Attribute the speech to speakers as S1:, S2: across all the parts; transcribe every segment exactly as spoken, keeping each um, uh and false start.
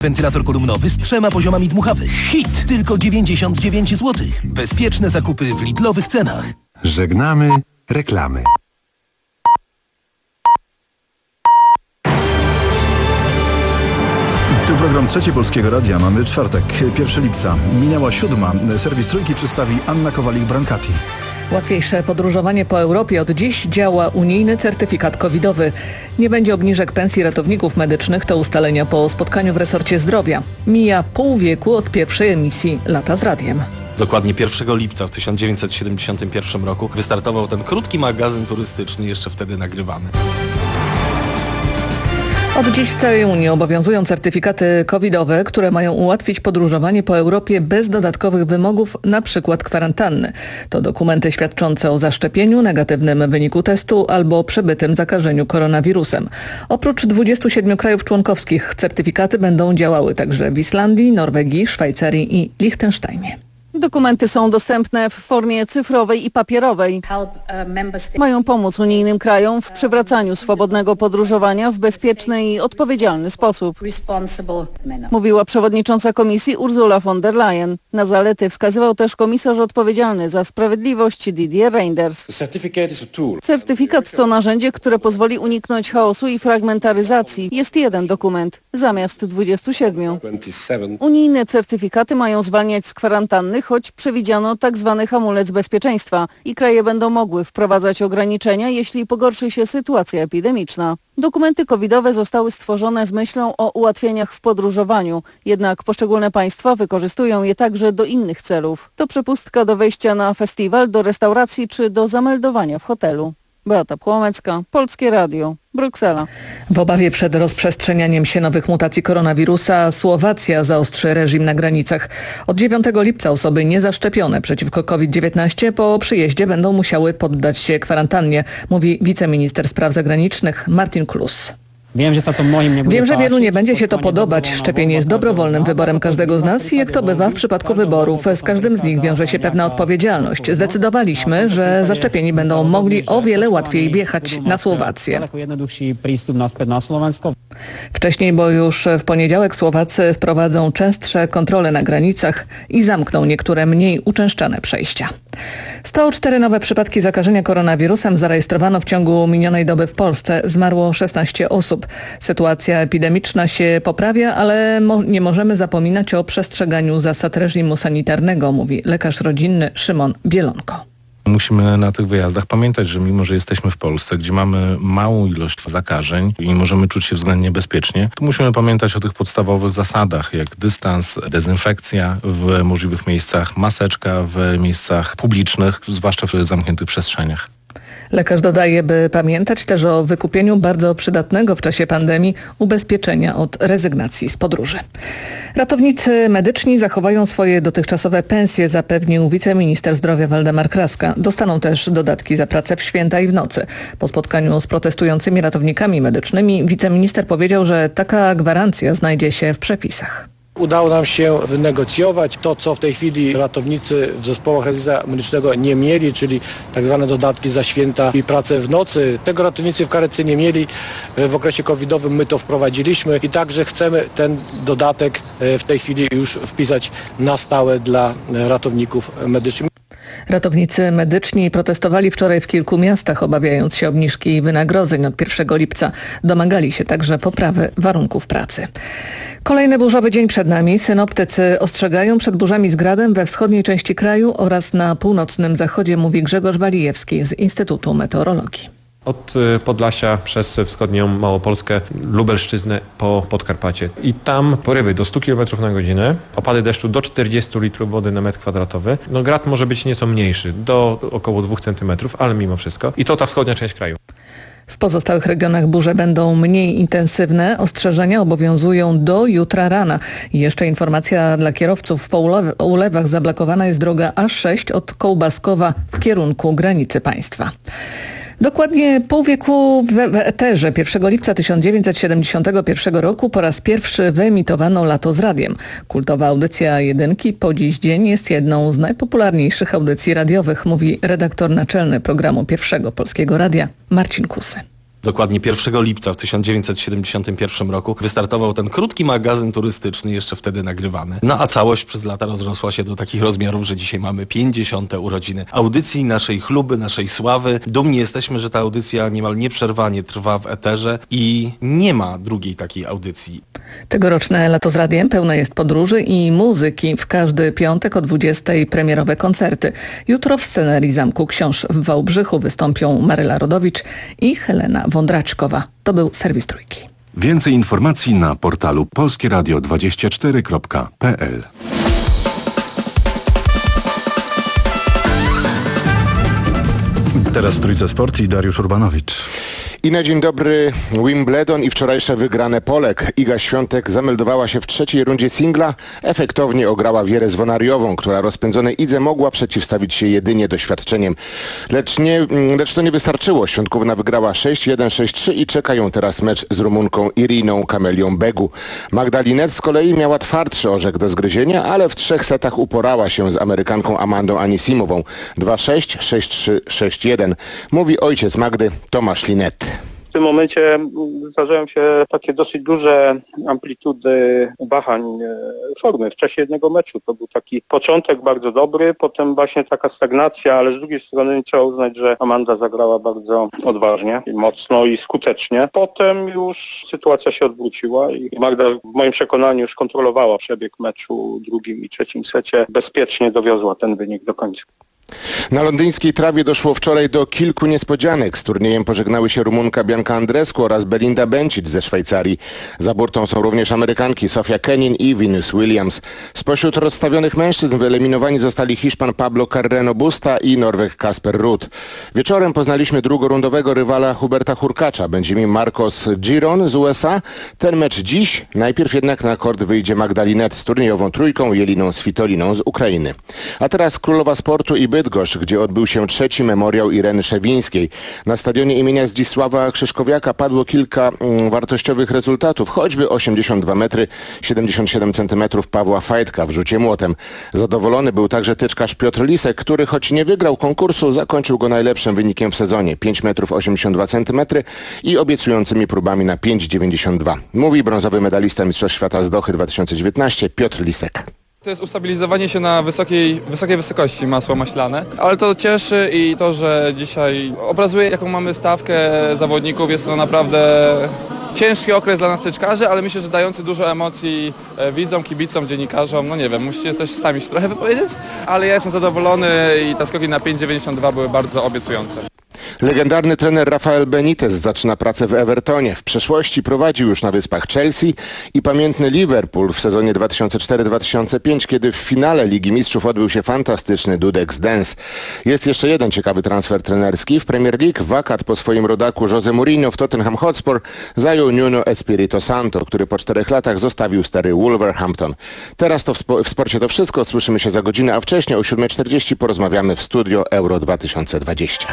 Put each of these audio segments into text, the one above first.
S1: Wentylator kolumnowy z trzema poziomami dmuchawych. Hit! Tylko dziewięćdziesiąt dziewięć złotych. Bezpieczne zakupy w Lidlowych cenach.
S2: Żegnamy reklamy.
S3: Tu program Trzeci Polskiego Radia. Mamy czwartek, pierwszego lipca. Minęła siódma. Serwis Trójki przedstawi Anna Kowalik-Brancati.
S4: Łatwiejsze podróżowanie po Europie. Od dziś działa unijny certyfikat covidowy. Nie będzie obniżek pensji ratowników medycznych. To ustalenia po spotkaniu w resorcie zdrowia. Mija pół wieku od pierwszej emisji Lata z Radiem.
S5: Dokładnie pierwszego lipca w tysiąc dziewięćset siedemdziesiątym pierwszym roku wystartował ten krótki magazyn turystyczny, jeszcze wtedy nagrywany.
S4: Od dziś w całej Unii obowiązują certyfikaty covidowe, które mają ułatwić podróżowanie po Europie bez dodatkowych wymogów, na przykład kwarantanny. To dokumenty świadczące o zaszczepieniu, negatywnym wyniku testu albo przebytym zakażeniu koronawirusem. Oprócz dwudziestu siedmiu krajów członkowskich certyfikaty będą działały także w Islandii, Norwegii, Szwajcarii i Liechtensteinie.
S6: Dokumenty są dostępne w formie cyfrowej i papierowej. Mają pomóc unijnym krajom w przywracaniu swobodnego podróżowania w bezpieczny i odpowiedzialny sposób. Mówiła przewodnicząca komisji Ursula von der Leyen. Na zalety wskazywał też komisarz odpowiedzialny za sprawiedliwość Didier Reynders. Certyfikat to narzędzie, które pozwoli uniknąć chaosu i fragmentaryzacji. Jest jeden dokument zamiast dwudziestu siedmiu. Unijne certyfikaty mają zwalniać z kwarantanny, choć przewidziano tak zwany hamulec bezpieczeństwa i kraje będą mogły wprowadzać ograniczenia, jeśli pogorszy się sytuacja epidemiczna. Dokumenty covidowe zostały stworzone z myślą o ułatwieniach w podróżowaniu, jednak poszczególne państwa wykorzystują je także do innych celów. To przepustka do wejścia na festiwal, do restauracji czy do zameldowania w hotelu. Beata Płomecka, Polskie Radio, Bruksela.
S4: W obawie przed rozprzestrzenianiem się nowych mutacji koronawirusa Słowacja zaostrzy reżim na granicach. Od dziewiątego lipca osoby niezaszczepione przeciwko COVID dziewiętnaście po przyjeździe będą musiały poddać się kwarantannie, mówi wiceminister spraw zagranicznych Martin Klus. Wiem, że wielu nie będzie się to podobać. Szczepienie jest dobrowolnym wyborem każdego z nas i jak to bywa w przypadku wyborów, z każdym z nich wiąże się pewna odpowiedzialność. Zdecydowaliśmy, że zaszczepieni będą mogli o wiele łatwiej wjechać na Słowację. Wcześniej, bo już w poniedziałek Słowacy wprowadzą częstsze kontrole na granicach i zamkną niektóre mniej uczęszczane przejścia. sto cztery nowe przypadki zakażenia koronawirusem zarejestrowano w ciągu minionej doby w Polsce. Zmarło szesnaście osób. Sytuacja epidemiczna się poprawia, ale mo- nie możemy zapominać o przestrzeganiu zasad reżimu sanitarnego, mówi lekarz rodzinny Szymon Bielonko.
S5: Musimy na tych wyjazdach pamiętać, że mimo, że jesteśmy w Polsce, gdzie mamy małą ilość zakażeń i możemy czuć się względnie bezpiecznie, to musimy pamiętać o tych podstawowych zasadach, jak dystans, dezynfekcja w możliwych miejscach, maseczka w miejscach publicznych, zwłaszcza w zamkniętych przestrzeniach.
S4: Lekarz dodaje, by pamiętać też o wykupieniu bardzo przydatnego w czasie pandemii ubezpieczenia od rezygnacji z podróży. Ratownicy medyczni zachowają swoje dotychczasowe pensje, zapewnił wiceminister zdrowia Waldemar Kraska. Dostaną też dodatki za pracę w święta i w nocy. Po spotkaniu z protestującymi ratownikami medycznymi wiceminister powiedział, że taka gwarancja znajdzie się w przepisach.
S7: Udało nam się wynegocjować to, co w tej chwili ratownicy w zespołach ratownictwa medycznego nie mieli, czyli tak zwane dodatki za święta i pracę w nocy. Tego ratownicy w karetce nie mieli. W okresie covidowym my to wprowadziliśmy i także chcemy ten dodatek w tej chwili już wpisać na stałe dla ratowników medycznych.
S4: Ratownicy medyczni protestowali wczoraj w kilku miastach, obawiając się obniżki wynagrodzeń od pierwszego lipca. Domagali się także poprawy warunków pracy. Kolejny burzowy dzień przed nami. Synoptycy ostrzegają przed burzami z gradem we wschodniej części kraju oraz na północnym zachodzie, mówi Grzegorz Walijewski z Instytutu Meteorologii.
S8: Od Podlasia przez wschodnią Małopolskę, Lubelszczyznę po Podkarpacie. I tam porywy do stu kilometrów na godzinę, opady deszczu do czterdziestu litrów wody na metr kwadratowy. No grad może być nieco mniejszy, do około dwóch centymetrów, ale mimo wszystko. I to ta wschodnia część kraju.
S4: W pozostałych regionach burze będą mniej intensywne. Ostrzeżenia obowiązują do jutra rana. I jeszcze informacja dla kierowców. Po Ulewach zablokowana jest droga A sześć od Kołbaskowa w kierunku granicy państwa. Dokładnie pół wieku w, w eterze pierwszego lipca tysiąc dziewięćset siedemdziesiątego pierwszego roku po raz pierwszy wyemitowano Lato z Radiem. Kultowa audycja Jedynki po dziś dzień jest jedną z najpopularniejszych audycji radiowych, mówi redaktor naczelny programu Pierwszego Polskiego Radia Marcin Kusy.
S9: Dokładnie pierwszego lipca w tysiąc dziewięćset siedemdziesiątym pierwszym roku wystartował ten krótki magazyn turystyczny, jeszcze wtedy nagrywany. No a całość przez lata rozrosła się do takich rozmiarów, że dzisiaj mamy pięćdziesiąte urodziny audycji, naszej chluby, naszej sławy. Dumni jesteśmy, że ta audycja niemal nieprzerwanie trwa w eterze i nie ma drugiej takiej audycji.
S4: Tegoroczne Lato z Radiem pełne jest podróży i muzyki. W każdy piątek o dwudziestej premierowe koncerty. Jutro w scenerii Zamku Książ w Wałbrzychu wystąpią Maryla Rodowicz i Helena Wądraczkowa. To był serwis Trójki.
S2: Więcej informacji na portalu polskie radio dwadzieścia cztery kropka p l.
S3: Teraz w Trójce Sport i Dariusz Urbanowicz.
S10: I na dzień dobry Wimbledon i wczorajsze wygrane Polek. Iga Świątek zameldowała się w trzeciej rundzie singla. Efektownie ograła Wierę Zwonariową, która rozpędzonej Idze mogła przeciwstawić się jedynie doświadczeniem. Lecz, nie, lecz to nie wystarczyło. Świątkówna wygrała sześć jeden, sześć trzy i czeka ją teraz mecz z Rumunką Iriną Kamelią Begu. Magda Linette z kolei miała twardszy orzech do zgryzienia, ale w trzech setach uporała się z Amerykanką Amandą Anisimową. dwa sześć, sześć trzy, sześć jeden. Mówi ojciec Magdy, Tomasz Linette.
S11: W tym momencie zdarzają się takie dosyć duże amplitudy wahań formy w czasie jednego meczu. To był taki początek bardzo dobry, potem właśnie taka stagnacja, ale z drugiej strony trzeba uznać, że Amanda zagrała bardzo odważnie, mocno i skutecznie. Potem już sytuacja się odwróciła i Magda w moim przekonaniu już kontrolowała przebieg meczu w drugim i trzecim secie. Bezpiecznie dowiozła ten wynik do końca.
S10: Na londyńskiej trawie doszło wczoraj do kilku niespodzianek. Z turniejem pożegnały się Rumunka Bianca Andreescu oraz Belinda Bencic ze Szwajcarii. Za burtą są również Amerykanki Sofia Kenin i Venus Williams. Spośród rozstawionych mężczyzn wyeliminowani zostali Hiszpan Pablo Carreno Busta i Norweg Kasper Ruud. Wieczorem poznaliśmy drugorundowego rywala Huberta Hurkacza. Będzie nim Marcos Giron z U S A. Ten mecz dziś. Najpierw jednak na kort wyjdzie Magda Linette z turniejową trójką Jeliną Svitoliną z Ukrainy. A teraz królowa sportu i Bydgoszcz, gdzie odbył się trzeci memoriał Ireny Szewińskiej. Na stadionie imienia Zdzisława Krzyżkowiaka padło kilka mm, wartościowych rezultatów, choćby osiemdziesiąt dwa metry siedemdziesiąt siedem centymetrów Pawła Fajtka w rzucie młotem. Zadowolony był także tyczkarz Piotr Lisek, który choć nie wygrał konkursu, zakończył go najlepszym wynikiem w sezonie pięć metrów osiemdziesiąt dwa centymetry i obiecującymi próbami na pięć dziewięćdziesiąt dwa. Mówi brązowy medalista Mistrzostw Świata z Dochy dwa tysiące dziewiętnaście Piotr Lisek.
S12: To jest ustabilizowanie się na wysokiej, wysokiej wysokości masło maślane, ale to cieszy i to, że dzisiaj obrazuje, jaką mamy stawkę zawodników. Jest to naprawdę ciężki okres dla nas tyczkarzy, ale myślę, że dający dużo emocji widzom, kibicom, dziennikarzom. No nie wiem, musicie też sami się trochę wypowiedzieć, ale ja jestem zadowolony i te skoki na pięć dziewięćdziesiąt dwa były bardzo obiecujące.
S10: Legendarny trener Rafael Benitez zaczyna pracę w Evertonie. W przeszłości prowadził już na Wyspach Chelsea i pamiętny Liverpool w sezonie dwa tysiące cztery dwa tysiące pięć, kiedy w finale Ligi Mistrzów odbył się fantastyczny Dudek's Dance. Jest jeszcze jeden ciekawy transfer trenerski. W Premier League wakat po swoim rodaku Jose Mourinho w Tottenham Hotspur zajął Nuno Espirito Santo, który po czterech latach zostawił stary Wolverhampton. Teraz to w, spo- w sporcie to wszystko. Słyszymy się za godzinę, a wcześniej o siódma czterdzieści porozmawiamy w studio Euro dwa tysiące dwadzieścia.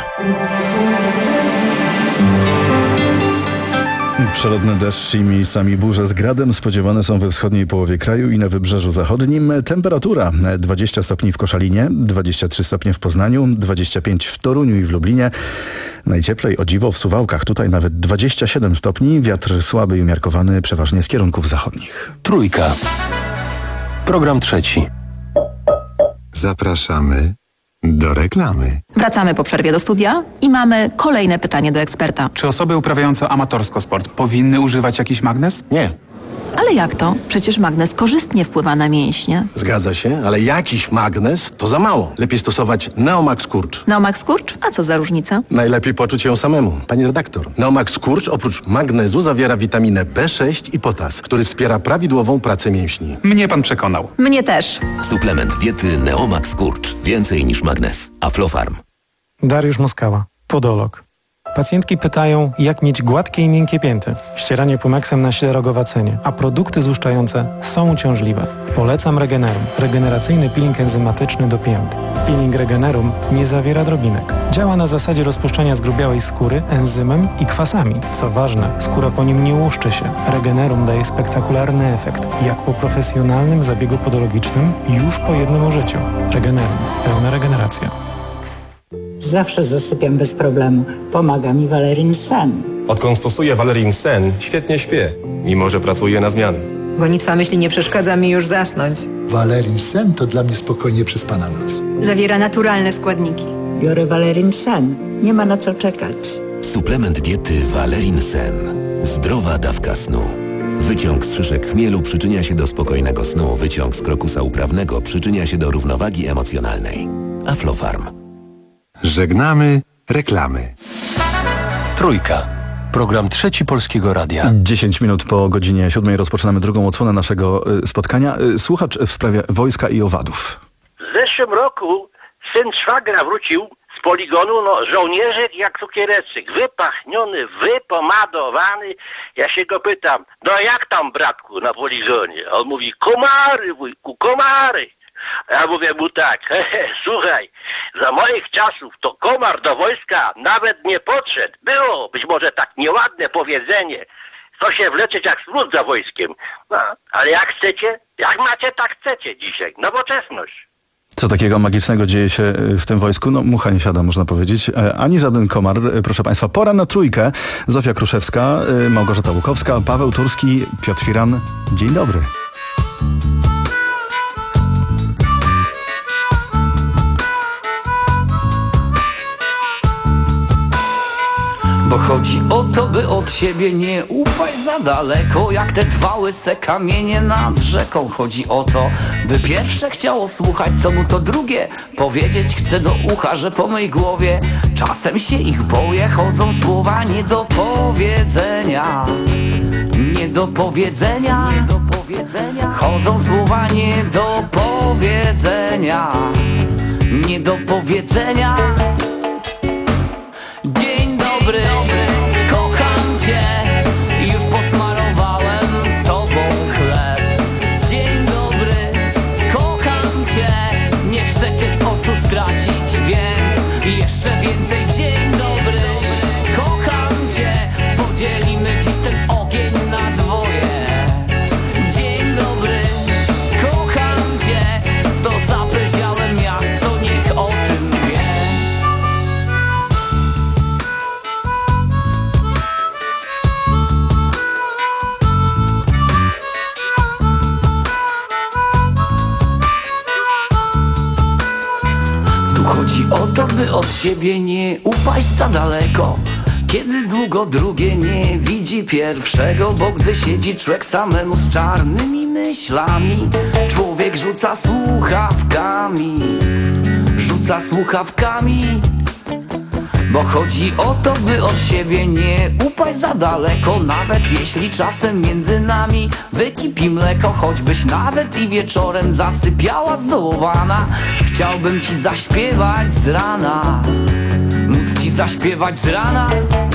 S3: Przelotny deszcz i miejscami burze z gradem spodziewane są we wschodniej połowie kraju i na wybrzeżu zachodnim. Temperatura dwadzieścia stopni w Koszalinie, dwadzieścia trzy stopnie w Poznaniu, dwadzieścia pięć w Toruniu i w Lublinie. Najcieplej o dziwo w Suwałkach, tutaj nawet dwadzieścia siedem stopni, wiatr słaby i umiarkowany przeważnie z kierunków zachodnich.
S1: Trójka. Program trzeci.
S2: Zapraszamy do reklamy.
S13: Wracamy po przerwie do studia i mamy kolejne pytanie do eksperta.
S14: Czy osoby uprawiające amatorsko sport powinny używać jakiś magnes?
S15: Nie.
S13: Ale jak to? Przecież magnes korzystnie wpływa na mięśnie.
S15: Zgadza się, ale jakiś magnes to za mało. Lepiej stosować Neomax Skurcz.
S13: Neomax Skurcz? A co za różnica?
S15: Najlepiej poczuć ją samemu. Pani redaktor, Neomax Skurcz oprócz magnezu zawiera witaminę B sześć i potas, który wspiera prawidłową pracę mięśni.
S14: Mnie pan przekonał.
S13: Mnie też.
S16: Suplement diety Neomax Skurcz. Więcej niż magnes. Aflofarm.
S17: Dariusz Moskała, podolog. Pacjentki pytają, jak mieć gładkie i miękkie pięty. Ścieranie Pumexem na źle rogowacenie, a produkty złuszczające są uciążliwe. Polecam Regenerum. Regeneracyjny peeling enzymatyczny do pięt. Peeling Regenerum nie zawiera drobinek. Działa na zasadzie rozpuszczania zgrubiałej skóry enzymem i kwasami. Co ważne, skóra po nim nie łuszczy się. Regenerum daje spektakularny efekt, jak po profesjonalnym zabiegu podologicznym już po jednym użyciu. Regenerum. Pełna regeneracja.
S18: Zawsze zasypiam bez problemu. Pomaga mi Valerin Sen. Odkąd stosuję Valerin Sen, świetnie śpię, mimo że pracuję na zmiany.
S19: Gonitwa myśli nie przeszkadza mi już zasnąć.
S20: Valerin Sen to dla mnie spokojnie przespana noc.
S19: Zawiera naturalne składniki.
S21: Biorę Valerin Sen. Nie ma na co czekać.
S16: Suplement diety Valerin Sen. Zdrowa dawka snu. Wyciąg z szyszek chmielu przyczynia się do spokojnego snu. Wyciąg z krokusa uprawnego przyczynia się do równowagi emocjonalnej. Aflofarm.
S2: Żegnamy reklamy.
S1: Trójka. Program Trzeci Polskiego Radia.
S3: dziesięć minut po godzinie siódmej rozpoczynamy drugą odsłonę naszego spotkania. Słuchacz w sprawie wojska i owadów.
S22: W zeszłym roku syn szwagra wrócił z poligonu, no żołnierzyk jak cukiereczek, wypachniony, wypomadowany. Ja się go pytam, no jak tam bratku na poligonie? On mówi, komary wujku, komary. Ja mówię mu tak, hehe, słuchaj, za moich czasów to komar do wojska nawet nie podszedł. Było być może tak nieładne powiedzenie, co się wleczyć jak smród za wojskiem. No, ale jak chcecie, jak macie, tak chcecie dzisiaj. Nowoczesność.
S3: Co takiego magicznego dzieje się w tym wojsku? No mucha nie siada, można powiedzieć. Ani żaden komar, proszę Państwa. Pora na trójkę. Zofia Kruszewska, Małgorzata Łukowska, Paweł Turski, Piotr Firan. Dzień dobry.
S23: Bo chodzi o to, by od siebie nie upaść za daleko, jak te dwa łyse kamienie nad rzeką. Chodzi o to, by pierwsze chciało słuchać, co mu to drugie powiedzieć chce do ucha, że po mej głowie czasem się ich boję. Chodzą słowa nie do powiedzenia, nie do powiedzenia, chodzą słowa nie do powiedzenia, nie do powiedzenia. Dzień dobry, kocham cię, już posmarowałem tobą chleb. Dzień dobry, kocham cię, nie chcę cię z oczu stracić, więc jeszcze więcej. Dzień dobry, kocham cię, podzielimy dziś ten ogień na dwoje. Dzień dobry, kocham cię, to zapyziałe miasto, niech o tym wie. Chodzi o to, by od siebie nie upaść za daleko, kiedy długo drugie nie widzi pierwszego. Bo gdy siedzi człowiek samemu z czarnymi myślami, człowiek rzuca słuchawkami, rzuca słuchawkami. Bo chodzi o to, by od siebie nie upaść za daleko, nawet jeśli czasem między nami wykipi mleko. Choćbyś nawet i wieczorem zasypiała zdołowana, chciałbym ci zaśpiewać z rana, móc ci zaśpiewać z rana.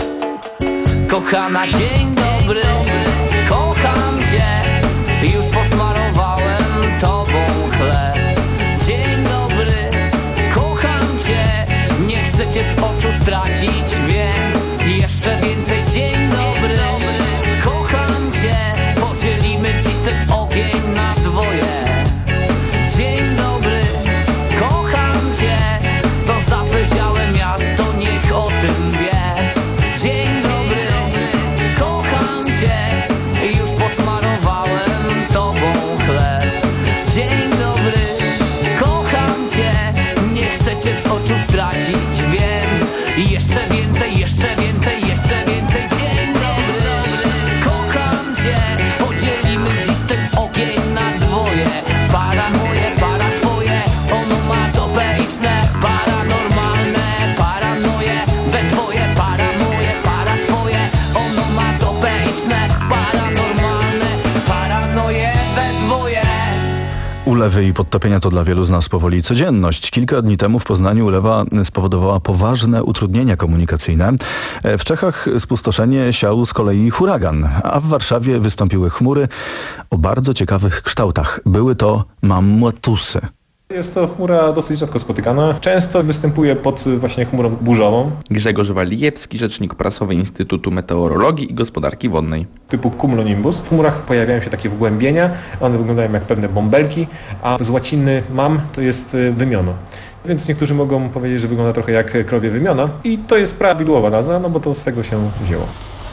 S23: Kochana, dzień dobry, kocham cię, już posmarowałem tobą chleb. Dzień dobry, kocham cię, nie chcę cię z oczu stracić, więc jeszcze więcej. Dzień dobry, kocham cię, podzielimy dziś ten ogień na dwoje. Dzień dobry, kocham cię, to zapyziałe miasto, niech o tym wie. Dzień dobry, kocham cię, już posmarowałem tobą chleb. Dzień dobry, kocham cię, nie chcę cię z oczu stracić, więc jeszcze więcej, jeszcze więcej, jeszcze więcej. Dzień dobry, kocham cię, podzielimy dziś ten ogień na dwoje. Para moje, para twoje, onomatopeiczne, paranormalne, paranoje, we twoje. Para moje, para twoje, onomatopeiczne, paranormalne, paranoje, we dwoje.
S3: Ulewy i podtopienia to dla wielu z nas powoli codzienność. Kilka dni temu w Poznaniu ulewa spowodowała poważne utrudnienia komunikacyjne. W Czechach spustoszenie siał z kolei huragan, a w Warszawie wystąpiły chmury o bardzo ciekawych kształtach. Były to mammutusy.
S8: Jest to chmura dosyć rzadko spotykana. Często występuje pod właśnie chmurą burzową.
S24: Grzegorz Walijewski, rzecznik prasowy Instytutu Meteorologii i Gospodarki Wodnej.
S8: Typu cumulonimbus. W chmurach pojawiają się takie wgłębienia, one wyglądają jak pewne bąbelki, a z łaciny mam to jest wymiono. Więc niektórzy mogą powiedzieć, że wygląda trochę jak krowie wymiona i to jest prawidłowa nazwa, no bo to z tego się wzięło.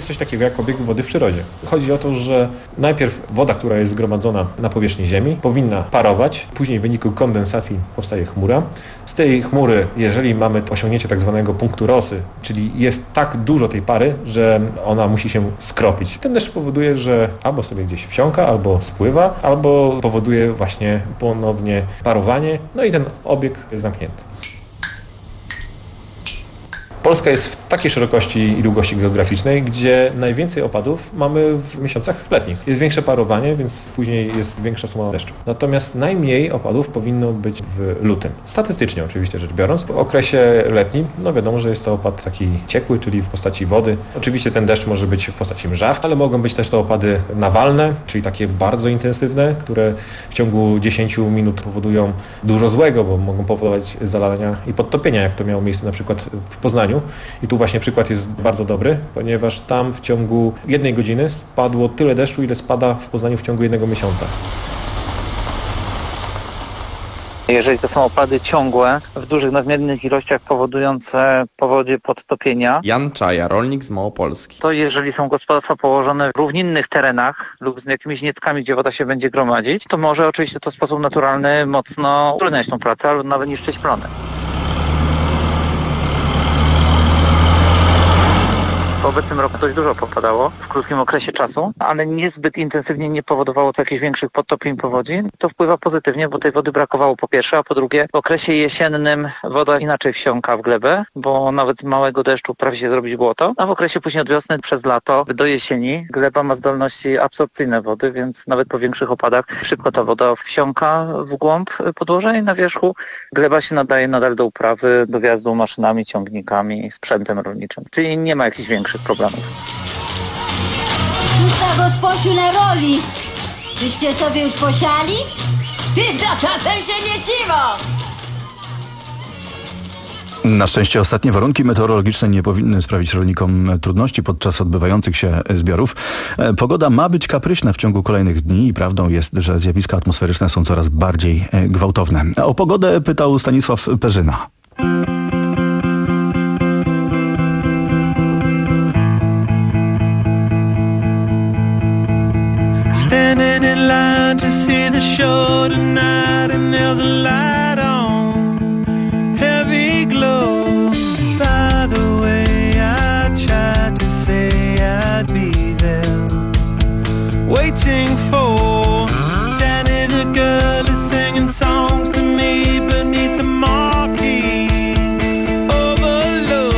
S8: coś takiego jak obieg wody w przyrodzie. Chodzi o to, że najpierw woda, która jest zgromadzona na powierzchni Ziemi, powinna parować, później w wyniku kondensacji powstaje chmura. Z tej chmury, jeżeli mamy osiągnięcie tak zwanego punktu Rossy, czyli jest tak dużo tej pary, że ona musi się skropić. Ten deszcz powoduje, że albo sobie gdzieś wsiąka, albo spływa, albo powoduje właśnie ponownie parowanie, no i ten obieg jest zamknięty. Polska jest w takiej szerokości i długości geograficznej, gdzie najwięcej opadów mamy w miesiącach letnich. Jest większe parowanie, więc później jest większa suma deszczu. Natomiast najmniej opadów powinno być w lutym. Statystycznie oczywiście rzecz biorąc. W okresie letnim, no wiadomo, że jest to opad taki ciekły, czyli w postaci wody. Oczywiście ten deszcz może być w postaci mrzaw, ale mogą być też to opady nawalne, czyli takie bardzo intensywne, które w ciągu dziesięciu minut powodują dużo złego, bo mogą powodować zalania i podtopienia, jak to miało miejsce na przykład w Poznaniu. I tu właśnie przykład jest bardzo dobry, ponieważ tam w ciągu jednej godziny spadło tyle deszczu, ile spada w Poznaniu w ciągu jednego miesiąca.
S5: Jeżeli to są opady ciągłe, w dużych, nadmiernych ilościach powodujące powodzie podtopienia.
S24: Jan Czaja, rolnik z Małopolski.
S5: To jeżeli są gospodarstwa położone w równinnych terenach lub z jakimiś nieckami, gdzie woda się będzie gromadzić, to może oczywiście to w sposób naturalny mocno utrudniać tą pracę, albo nawet niszczyć plony. W obecnym roku dość dużo popadało w krótkim okresie czasu, ale niezbyt intensywnie nie powodowało to jakichś większych podtopień powodzi. To wpływa pozytywnie, bo tej wody brakowało po pierwsze, a po drugie w okresie jesiennym woda inaczej wsiąka w glebę, bo nawet z małego deszczu prawie się zrobić błoto, a w okresie później od wiosny przez lato do jesieni gleba ma zdolności absorpcyjne wody, więc nawet po większych opadach szybko ta woda wsiąka w głąb podłoża i na wierzchu gleba się nadaje nadal do uprawy, do wjazdu maszynami, ciągnikami, sprzętem rolniczym. Czyli nie ma jakichś większych problemów.
S6: Cóż ta gosposiule roli? Wyście sobie już posiali?
S19: Ty, to czasem się nie dziwo!
S3: Na szczęście ostatnie warunki meteorologiczne nie powinny sprawić rolnikom trudności podczas odbywających się zbiorów. Pogoda ma być kapryśna w ciągu kolejnych dni i prawdą jest, że zjawiska atmosferyczne są coraz bardziej gwałtowne. O pogodę pytał Stanisław Perzyna.
S7: Standing in line to see the show tonight, and there's a light on, heavy glow. By the way, I tried to say I'd be there, waiting for Danny the girl is singing songs to me beneath the marquee. Overload.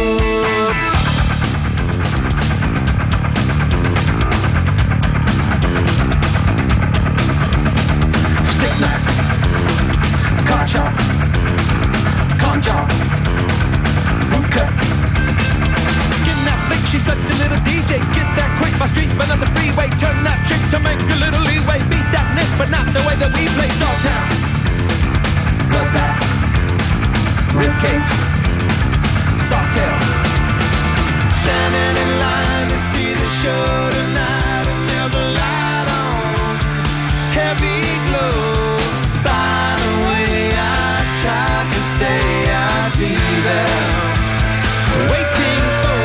S7: Chop, con chop, hookah. Skin that thick, she's such a little D J. Get that quick, my street, but on the freeway. Turn that trick to make a little leeway. Beat that nick, but not the way that we play. Dogtown, bloodbath, ribcage, softail. Standing in line to see the show tonight, and there's a light on, heavy glow. By the way, I tried to say I'd be there, waiting for.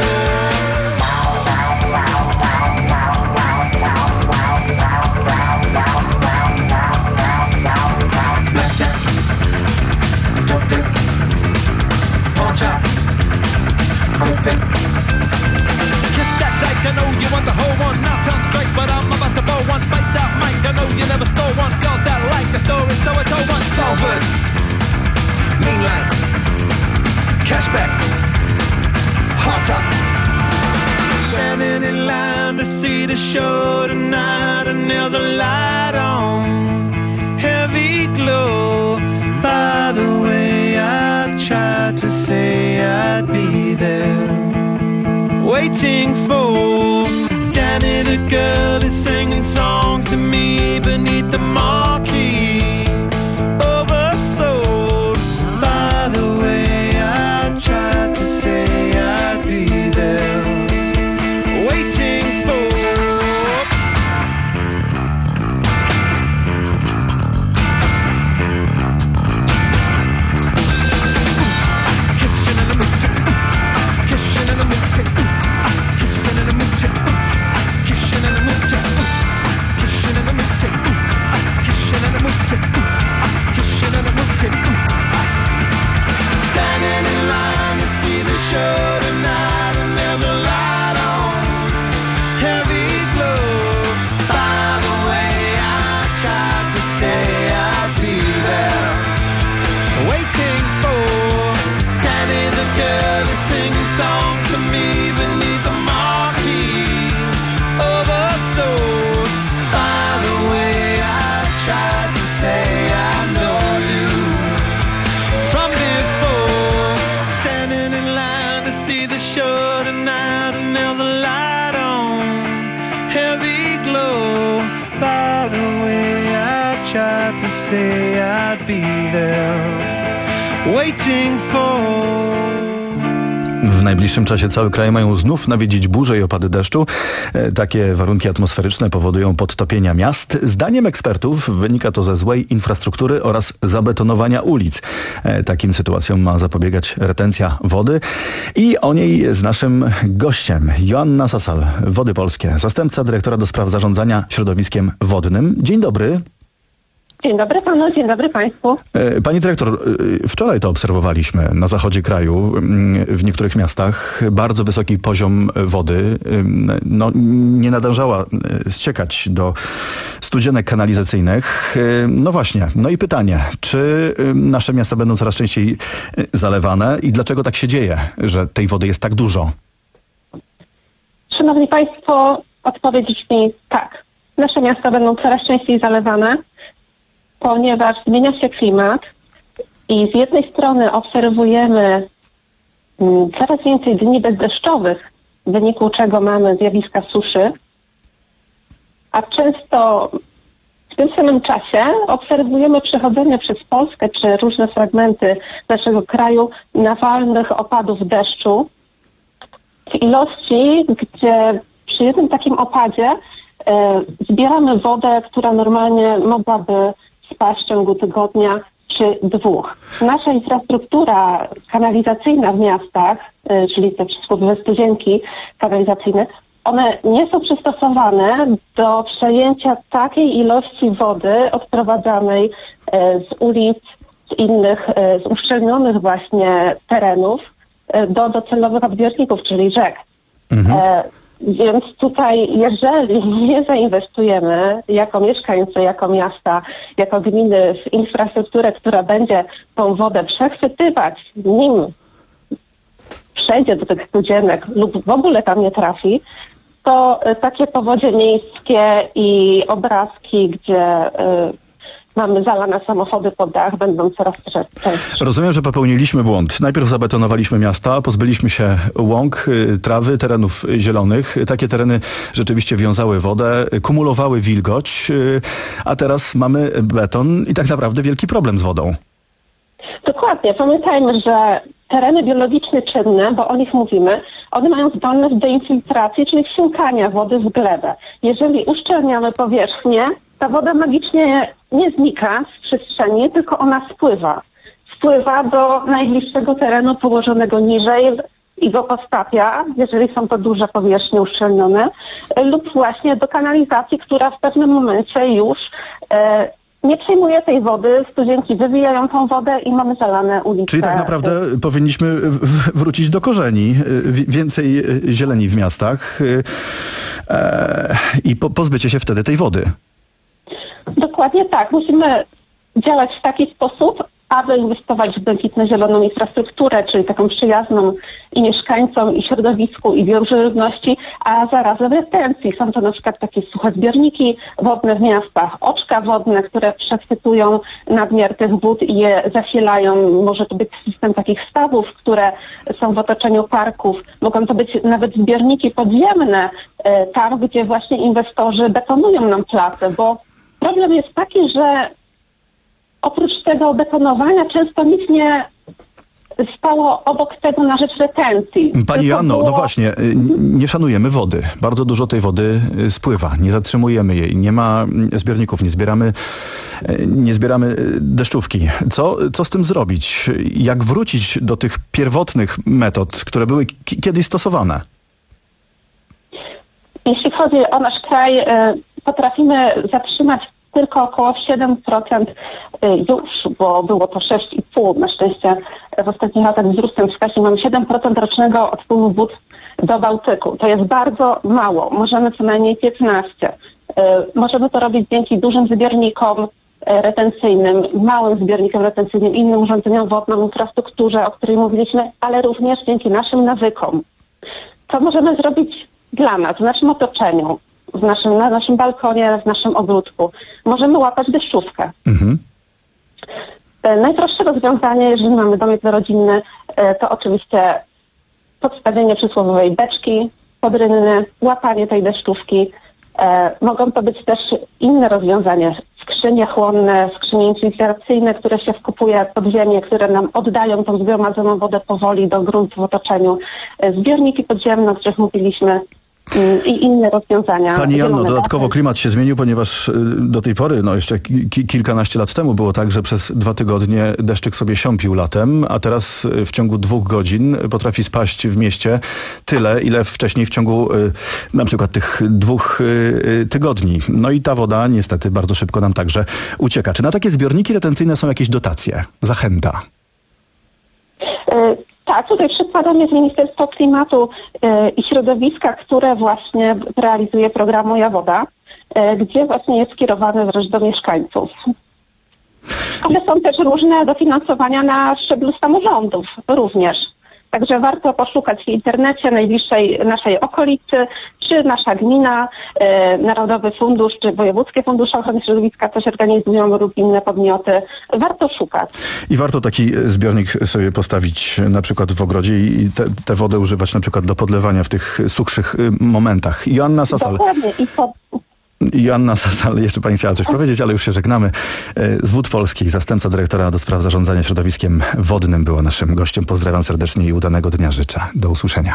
S7: Blackjack, dope dick, pawn shop, quick pick. Kiss that dyke, I know you want the whole one. Not sound straight, but I'm about to blow one. Bite that mic, I know you never stole one. Cause that like a story, so I told one. Salford, mainline, cashback, hot top. Standing in line to see the show tonight, and there's a light on, heavy glow. By the way, I tried to say I'd be there, waiting for Danny the girl is singing songs to me beneath the marquee. Oversold. By the way, I tried to say I'd be there, waiting for. Kissing in the mood, kissing in the mood, kissing in the mood. not to say I'd be there, waiting for.
S3: W najbliższym czasie cały kraj mają znów nawiedzić burze i opady deszczu. Takie warunki atmosferyczne powodują podtopienia miast. Zdaniem ekspertów wynika to ze złej infrastruktury oraz zabetonowania ulic. Takim sytuacjom ma zapobiegać retencja wody i o niej z naszym gościem Joanna Sasal, Wody Polskie, zastępca dyrektora do spraw zarządzania środowiskiem wodnym. Dzień dobry.
S4: Dzień dobry panu, dzień dobry państwu.
S3: Pani dyrektor, wczoraj to obserwowaliśmy na zachodzie kraju, w niektórych miastach. Bardzo wysoki poziom wody no, nie nadążała ściekać do studzienek kanalizacyjnych. No właśnie, no i pytanie, czy nasze miasta będą coraz częściej zalewane i dlaczego tak się dzieje, że tej wody jest tak dużo?
S4: Szanowni państwo, odpowiedź brzmi tak. Nasze miasta będą coraz częściej zalewane, ponieważ zmienia się klimat i z jednej strony obserwujemy coraz więcej dni bezdeszczowych, w wyniku czego mamy zjawiska suszy, a często w tym samym czasie obserwujemy przechodzenie przez Polskę czy różne fragmenty naszego kraju nawalnych opadów deszczu w ilości, gdzie przy jednym takim opadzie e, zbieramy wodę, która normalnie mogłaby spaść w ciągu tygodnia czy dwóch. Nasza infrastruktura kanalizacyjna w miastach, y, czyli te przysłowiowe studzienki kanalizacyjne, one nie są przystosowane do przejęcia takiej ilości wody odprowadzanej y, z ulic, z innych, y, z uszczelnionych właśnie terenów y, do docelowych odbiorników, czyli rzek. Mhm. E, Więc tutaj, jeżeli nie zainwestujemy jako mieszkańcy, jako miasta, jako gminy w infrastrukturę, która będzie tą wodę przechwytywać, nim przejdzie do tych studzienek lub w ogóle tam nie trafi, to takie powodzie miejskie i obrazki, gdzie y, mamy zalane samochody pod dach, będą coraz częstsze.
S3: Rozumiem, że popełniliśmy błąd. Najpierw zabetonowaliśmy miasta, pozbyliśmy się łąk, trawy, terenów zielonych. Takie tereny rzeczywiście wiązały wodę, kumulowały wilgoć, a teraz mamy beton i tak naprawdę wielki problem z wodą.
S4: Dokładnie. Pamiętajmy, że tereny biologicznie czynne, bo o nich mówimy, one mają zdolność do infiltracji, czyli wsiąkania wody w glebę. Jeżeli uszczelniamy powierzchnię, ta woda magicznie nie znika z przestrzeni, tylko ona spływa. Spływa do najbliższego terenu położonego niżej i go postawia, jeżeli są to duże powierzchnie uszczelnione, lub właśnie do kanalizacji, która w pewnym momencie już e, nie przyjmuje tej wody, studzienki wywijają tą wodę i mamy zalane ulice.
S3: Czyli tak naprawdę powinniśmy w- wrócić do korzeni, w- więcej zieleni w miastach e, i po- pozbycie się wtedy tej wody.
S4: Dokładnie tak. Musimy działać w taki sposób, aby inwestować w błękitno-zieloną infrastrukturę, czyli taką przyjazną i mieszkańcom, i środowisku, i bioróżnorodności, a zarazem retencji. Są to na przykład takie suche zbiorniki wodne w miastach, oczka wodne, które przechwytują nadmiar tych wód i je zasilają. Może to być system takich stawów, które są w otoczeniu parków. Mogą to być nawet zbiorniki podziemne, tam gdzie właśnie inwestorzy betonują nam place, bo problem jest taki, że oprócz tego betonowania często nic nie stało obok tego na rzecz retencji.
S3: Pani Joanno, było... no właśnie, nie szanujemy wody. Bardzo dużo tej wody spływa. Nie zatrzymujemy jej. Nie ma zbiorników, nie zbieramy, nie zbieramy deszczówki. Co, co z tym zrobić? Jak wrócić do tych pierwotnych metod, które były k- kiedyś stosowane?
S4: Jeśli chodzi o nasz kraj, potrafimy zatrzymać tylko około siedem procent już, bo było to sześć i pół. Na szczęście w ostatnich latach wzrostem wskaźnik mamy siedem procent rocznego odpływu wód do Bałtyku. To jest bardzo mało. Możemy co najmniej piętnaście. Możemy to robić dzięki dużym zbiornikom retencyjnym, małym zbiornikom retencyjnym, innym urządzeniom wodnym, infrastrukturze, o której mówiliśmy, ale również dzięki naszym nawykom. Co możemy zrobić dla nas, w naszym otoczeniu? W naszym, na naszym balkonie, w naszym ogródku. Możemy łapać deszczówkę. Mhm. Najprostsze rozwiązanie, jeżeli mamy dom jednorodzinny, to oczywiście podstawienie przysłowiowej beczki pod rynny, łapanie tej deszczówki. Mogą to być też inne rozwiązania. skrzynie chłonne, skrzynie infiltracyjne, które się wkupuje pod ziemię, które nam oddają tą zgromadzoną wodę powoli do gruntu w otoczeniu, zbiorniki podziemne, o których mówiliśmy, i inne rozwiązania.
S3: Pani Janno, dodatkowo klimat się zmienił, ponieważ do tej pory, no jeszcze ki- kilkanaście lat temu było tak, że przez dwa tygodnie deszczyk sobie siąpił latem, a teraz w ciągu dwóch godzin potrafi spaść w mieście tyle, ile wcześniej w ciągu y, na przykład tych dwóch y, tygodni. No i ta woda niestety bardzo szybko nam także ucieka. Czy na takie zbiorniki retencyjne są jakieś dotacje? Zachęta?
S4: Y- Tak, tutaj przykładem jest Ministerstwo Klimatu y, i Środowiska, które właśnie realizuje program Moja Woda, y, gdzie właśnie jest skierowane wręcz do mieszkańców. Ale są też różne dofinansowania na szczeblu samorządów również. Także warto poszukać w internecie najbliższej naszej okolicy, czy nasza gmina, e, Narodowy Fundusz, czy Wojewódzkie Fundusze Ochrony Środowiska coś organizują lub inne podmioty. Warto szukać.
S3: I warto taki zbiornik sobie postawić na przykład w ogrodzie i tę wodę używać na przykład do podlewania w tych suchszych momentach. Joanna Sasal.
S4: Dokładnie. I po...
S3: Joanna Sasal, jeszcze pani chciała coś powiedzieć, ale już się żegnamy. Z Wód Polskich, zastępca dyrektora do spraw zarządzania środowiskiem wodnym była naszym gościem. Pozdrawiam serdecznie i udanego dnia życzę. Do usłyszenia.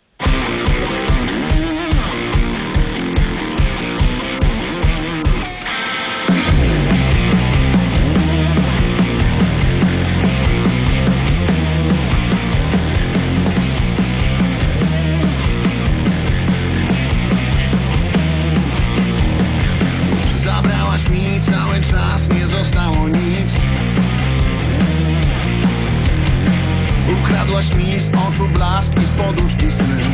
S9: Ukradłaś mi z oczu blask i z poduszki sny.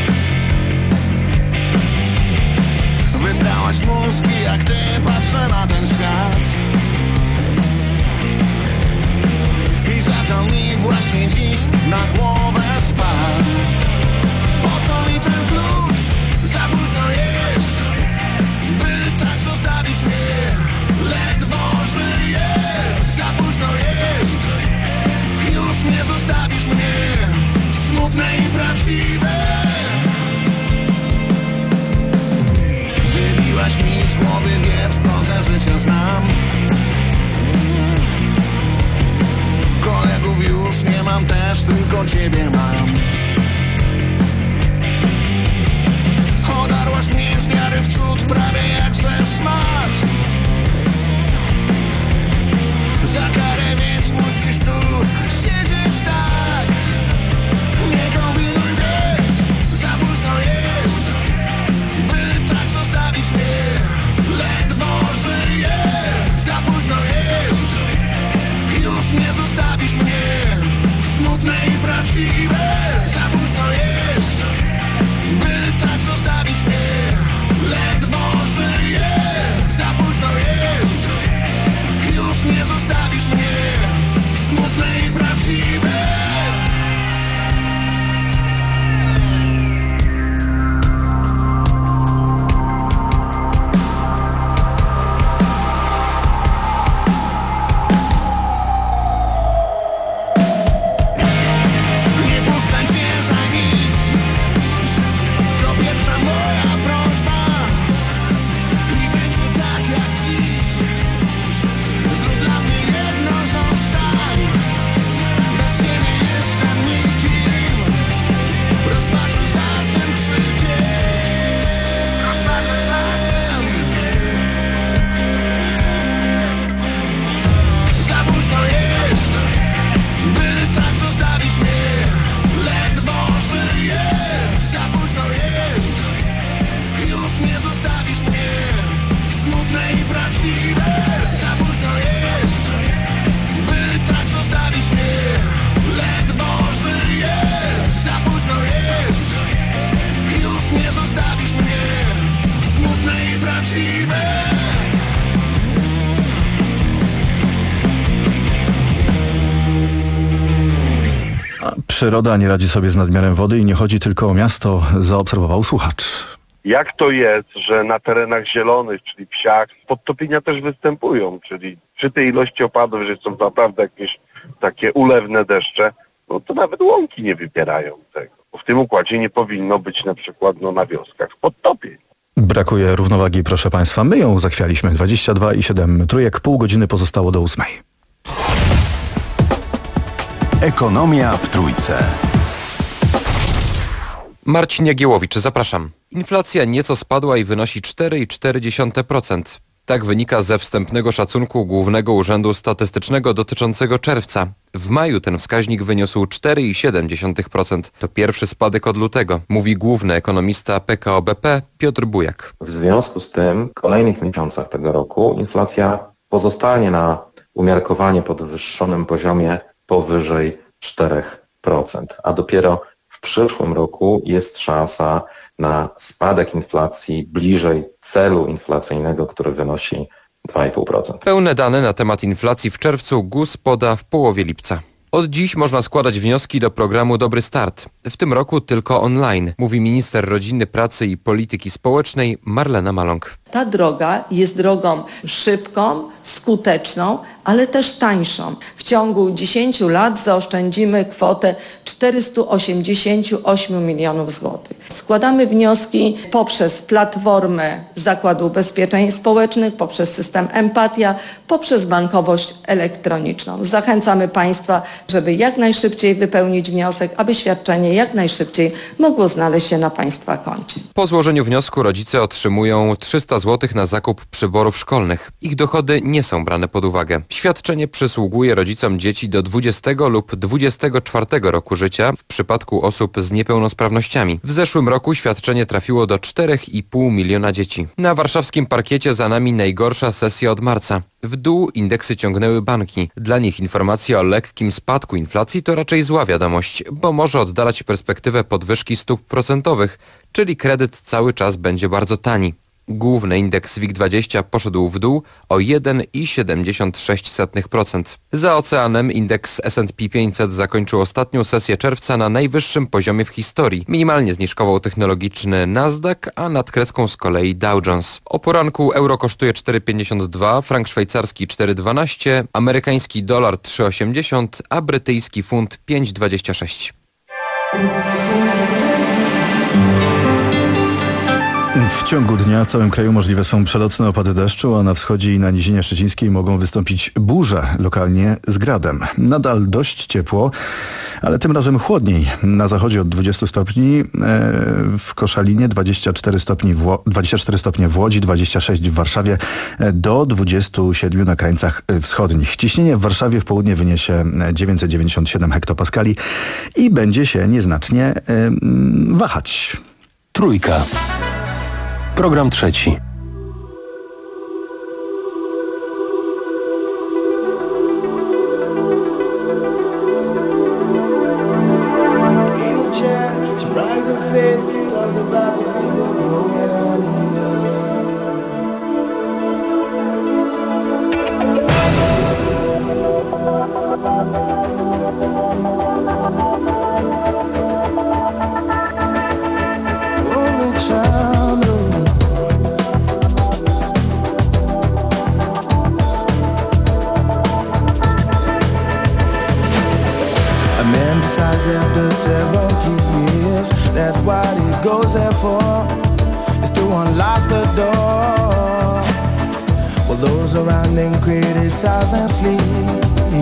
S9: Wybrałaś mózgi, jak ty patrzę na ten świat. I zaczął mi właśnie dziś na głowę spadł. Po co mi ten klucz? Za późno jest, by tak zostawić mnie. Ledwo żyję, za późno jest. Już nie zostawisz mnie, smutne i prawdziwe. Wybiłaś mi z głowy wiersz, prozę życia znam. Kolegów już nie mam też, tylko ciebie mam. Odarłaś mnie z wiary w cud, prawie jak ze szmat. Za karę więc musisz tu siedzieć tak. Nie kombinuj bez, za późno jest, by tak zostawić mnie. Ledwo żyję, za późno jest. Już nie zostawisz mnie, smutne i prawdziwe. Za późno jest, by tak zostawić mnie. Ledwo żyję, za późno jest. Już nie zostawisz mnie, smutne i prawdziwe. Nie puszczaj cię za nic, to pierwsza moja prośba. I będzie tak jak dziś. Zrób dla mnie jedno, zostań. Bez ciebie jestem nikim. Rozpaczy zdartym krzykiem. Za późno jest, by tak zostawić mnie. Ledwo żyję, za późno jest. Już nie zostawisz mnie, smutne i prawdziwe. Za późno jest, by tak zostawić mnie. Ledwo żyję, za późno jest. Już nie zostawisz mnie, smutne i prawdziwe.
S3: Przyroda nie radzi sobie z nadmiarem wody i nie chodzi tylko o miasto, zaobserwował słuchacz.
S10: Jak to jest, że na terenach zielonych, czyli wsiach, podtopienia też występują, czyli przy tej ilości opadów, że są naprawdę jakieś takie ulewne deszcze, no to nawet łąki nie wybierają tego. Bo w tym układzie nie powinno być na przykład no, na wioskach podtopień.
S3: Brakuje równowagi, proszę Państwa. My ją zachwialiśmy. dwadzieścia dwa i siedem trójek, pół godziny pozostało do ósmej.
S2: Ekonomia w trójce.
S11: Marcin Jagiełowicz, zapraszam. Inflacja nieco spadła i wynosi cztery przecinek cztery procent. Tak wynika ze wstępnego szacunku Głównego Urzędu Statystycznego dotyczącego czerwca. W maju ten wskaźnik wyniósł cztery przecinek siedem procent. To pierwszy spadek od lutego, mówi główny ekonomista P K O B P Piotr Bujak.
S12: W związku z tym w kolejnych miesiącach tego roku inflacja pozostanie na umiarkowanie podwyższonym poziomie powyżej cztery procent, a dopiero w przyszłym roku jest szansa na spadek inflacji bliżej celu inflacyjnego, który wynosi dwa przecinek pięć procent.
S11: Pełne dane na temat inflacji w czerwcu G U S poda w połowie lipca. Od dziś można składać wnioski do programu Dobry Start. W tym roku tylko online, mówi minister rodziny, pracy i polityki społecznej Marlena Maląg.
S14: Ta droga jest drogą szybką, skuteczną, ale też tańszą. W ciągu dziesięciu lat zaoszczędzimy kwotę czterysta osiemdziesiąt osiem milionów złotych. Składamy wnioski poprzez platformę Zakładu Ubezpieczeń Społecznych, poprzez system Empatia, poprzez bankowość elektroniczną. Zachęcamy Państwa, żeby jak najszybciej wypełnić wniosek, aby świadczenie jak najszybciej mogło znaleźć się na Państwa koncie.
S11: Po złożeniu wniosku rodzice otrzymują trzysta złotych na zakup przyborów szkolnych. Ich dochody nie są brane pod uwagę. Świadczenie przysługuje rodzicom dzieci do dwudziestego lub dwudziestego czwartego roku życia w przypadku osób z niepełnosprawnościami. W zeszłym roku świadczenie trafiło do cztery i pół miliona dzieci. Na warszawskim parkiecie za nami najgorsza sesja od marca. W dół indeksy ciągnęły banki. Dla nich informacja o lekkim spadku inflacji to raczej zła wiadomość, bo może oddalać perspektywę podwyżki stóp procentowych, czyli kredyt cały czas będzie bardzo tani. Główny indeks WIG dwadzieścia poszedł w dół o jeden przecinek siedemdziesiąt sześć procent. Za oceanem indeks S and P pięćset zakończył ostatnią sesję czerwca na najwyższym poziomie w historii. Minimalnie zniżkował technologiczny Nasdaq, a nad kreską z kolei Dow Jones. O poranku euro kosztuje cztery pięćdziesiąt dwa, frank szwajcarski cztery dwanaście, amerykański dolar trzy osiemdziesiąt, a brytyjski funt pięć dwadzieścia sześć.
S3: W ciągu dnia w całym kraju możliwe są przelotne opady deszczu, a na wschodzie i na Nizinie Szczecińskiej mogą wystąpić burze, lokalnie z gradem. Nadal dość ciepło, ale tym razem chłodniej. Na zachodzie od dwudziestu stopni, w Koszalinie dwadzieścia cztery stopni w, Ło- dwadzieścia cztery stopnie w Łodzi, dwadzieścia sześć w Warszawie, do dwudziestu siedmiu na krańcach wschodnich. Ciśnienie w Warszawie w południe wyniesie dziewięćset dziewięćdziesiąt siedem hektopaskali i będzie się nieznacznie wahać.
S1: Trójka. Program trzeci.
S9: After seventy years, that what he goes there for is to unlock the door. Well, those around him criticize and sleep.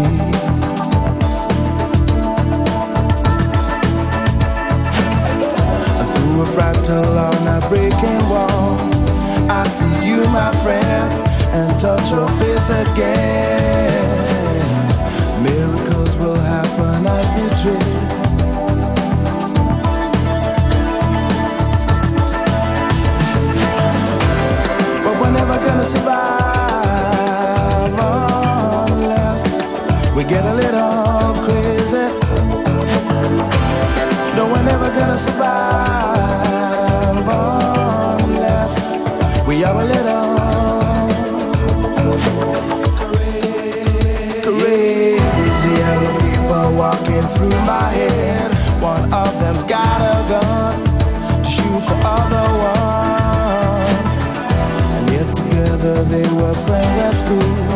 S9: And through a fractal on a breaking wall, I see you, my friend, and touch your face again. Miracles will happen as we dream. We're never gonna survive unless we get a little crazy. No, we're never gonna survive unless we are a little crazy. Other people walking through my head. One of them's got a gun to shoot the other one. They were friends at school.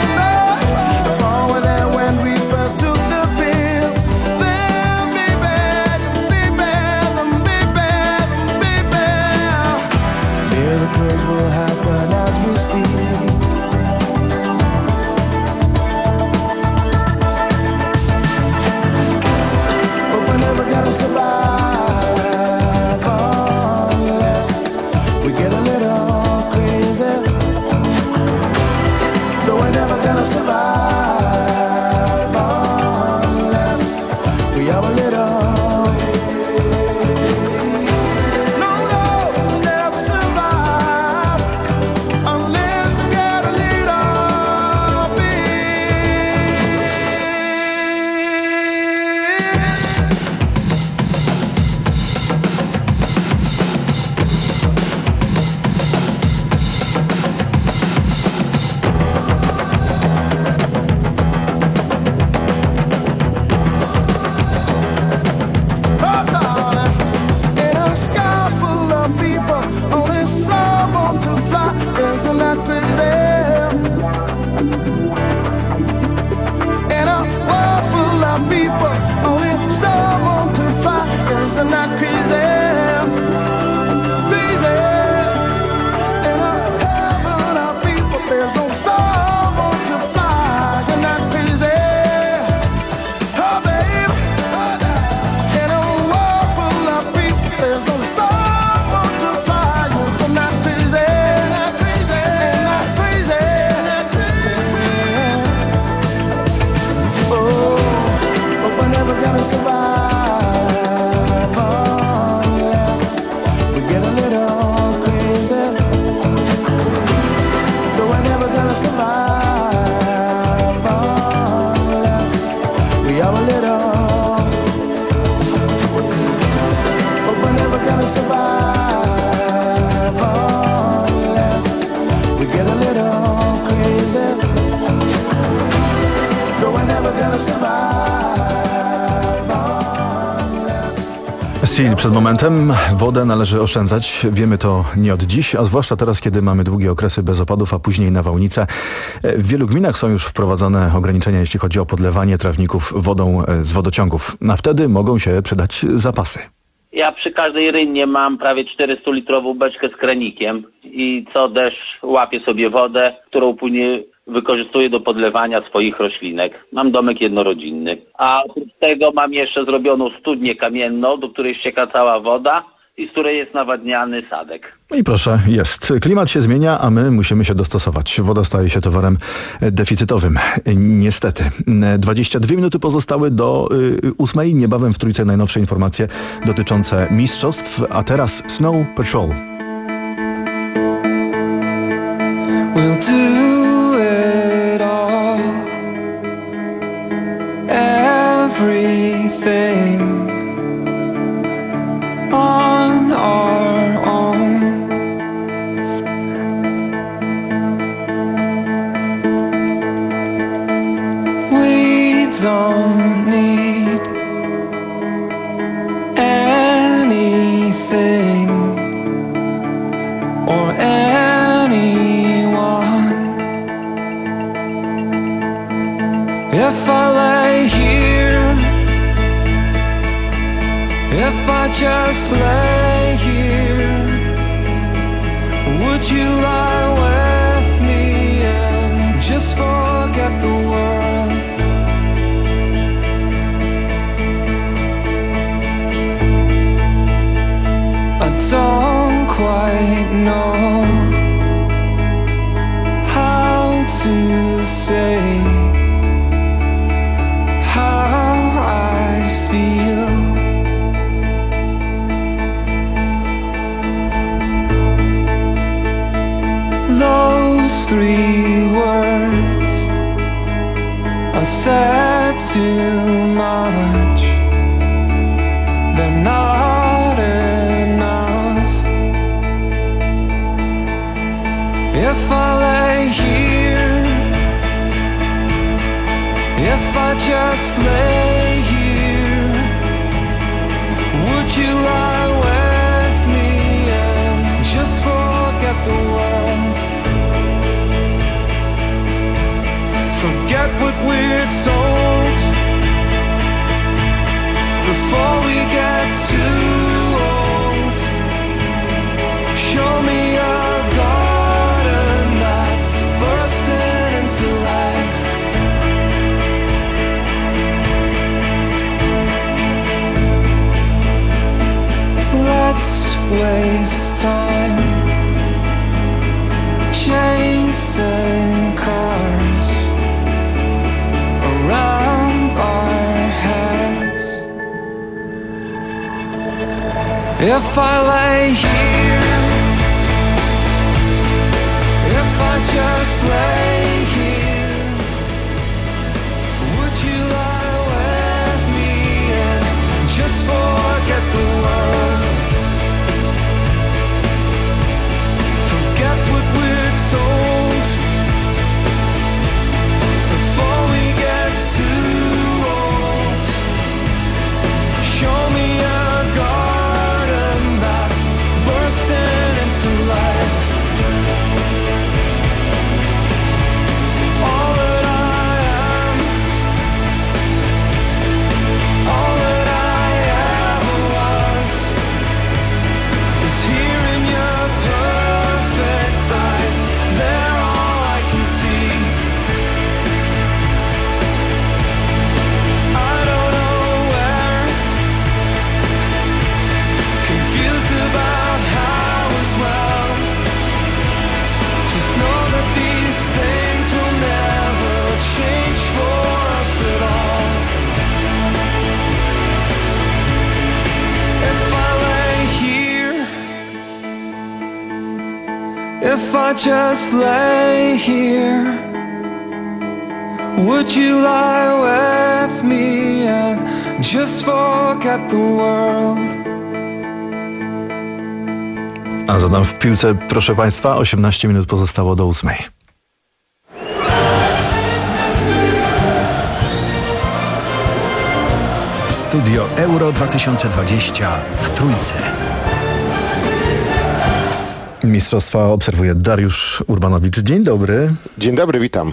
S9: Far away there when we first took the pill. Then, baby, not crazy. In a world full of people, only some want to fly. Yes, I'm not crazy. Crazy. In a heaven of people, there's only some want to fly. You're not crazy. Oh, babe. In a world full of people, there's only some want to fly. Yes, I'm not crazy. Not crazy. Not crazy. Not crazy. Oh, but we're never gonna survive unless we get a little crazy. But we're never gonna survive unless we are a little. But we're never gonna survive unless we get a little crazy. But we're never gonna survive.
S3: Seal przed momentem. Wodę należy oszczędzać. Wiemy to nie od dziś, a zwłaszcza teraz, kiedy mamy długie okresy bez opadów, a później nawałnice. W wielu gminach są już wprowadzane ograniczenia, jeśli chodzi o podlewanie trawników wodą z wodociągów. A wtedy mogą się przydać zapasy.
S22: Ja przy każdej rynnie mam prawie czterystulitrową beczkę z kranikiem i co deszcz łapię sobie wodę, którą później wykorzystuję do podlewania swoich roślinek. Mam domek jednorodzinny. A oprócz tego mam jeszcze zrobioną studnię kamienną, do której ścieka cała woda i z której jest nawadniany sadek.
S3: No i proszę, jest. Klimat się zmienia, a my musimy się dostosować. Woda staje się towarem deficytowym. Niestety. dwadzieścia dwie minuty pozostały do y, ósmej. Niebawem w Trójce najnowsze informacje dotyczące mistrzostw. A teraz Snow Patrol.
S7: We'll do it all, everything on our own. We don't need anything or anyone. If I lay here, if I just lay here, would you lie with me and just forget the world? I don't quite know how to say how I feel. Those three words are said too much. They're not enough. If I lay here, if I just lay here, would you lie with me and just forget the world? Forget what we're told before we get too old. Show me a garden that's bursting into life. Let's waste time chasing cars around our heads. If I lay here, if I just lay here, would you lie with me and just forget the world? Forget what we're told before we get too old. Show me a garden that's bursting into life. If I just lay here, would you lie with me and just forget the world?
S3: A zadam w piłce, proszę Państwa, osiemnaście minut pozostało do ósmej.
S13: Studio Euro dwa tysiące dwadzieścia w Trójce.
S3: Mistrzostwa obserwuje Dariusz Urbanowicz. Dzień dobry.
S15: Dzień dobry, witam.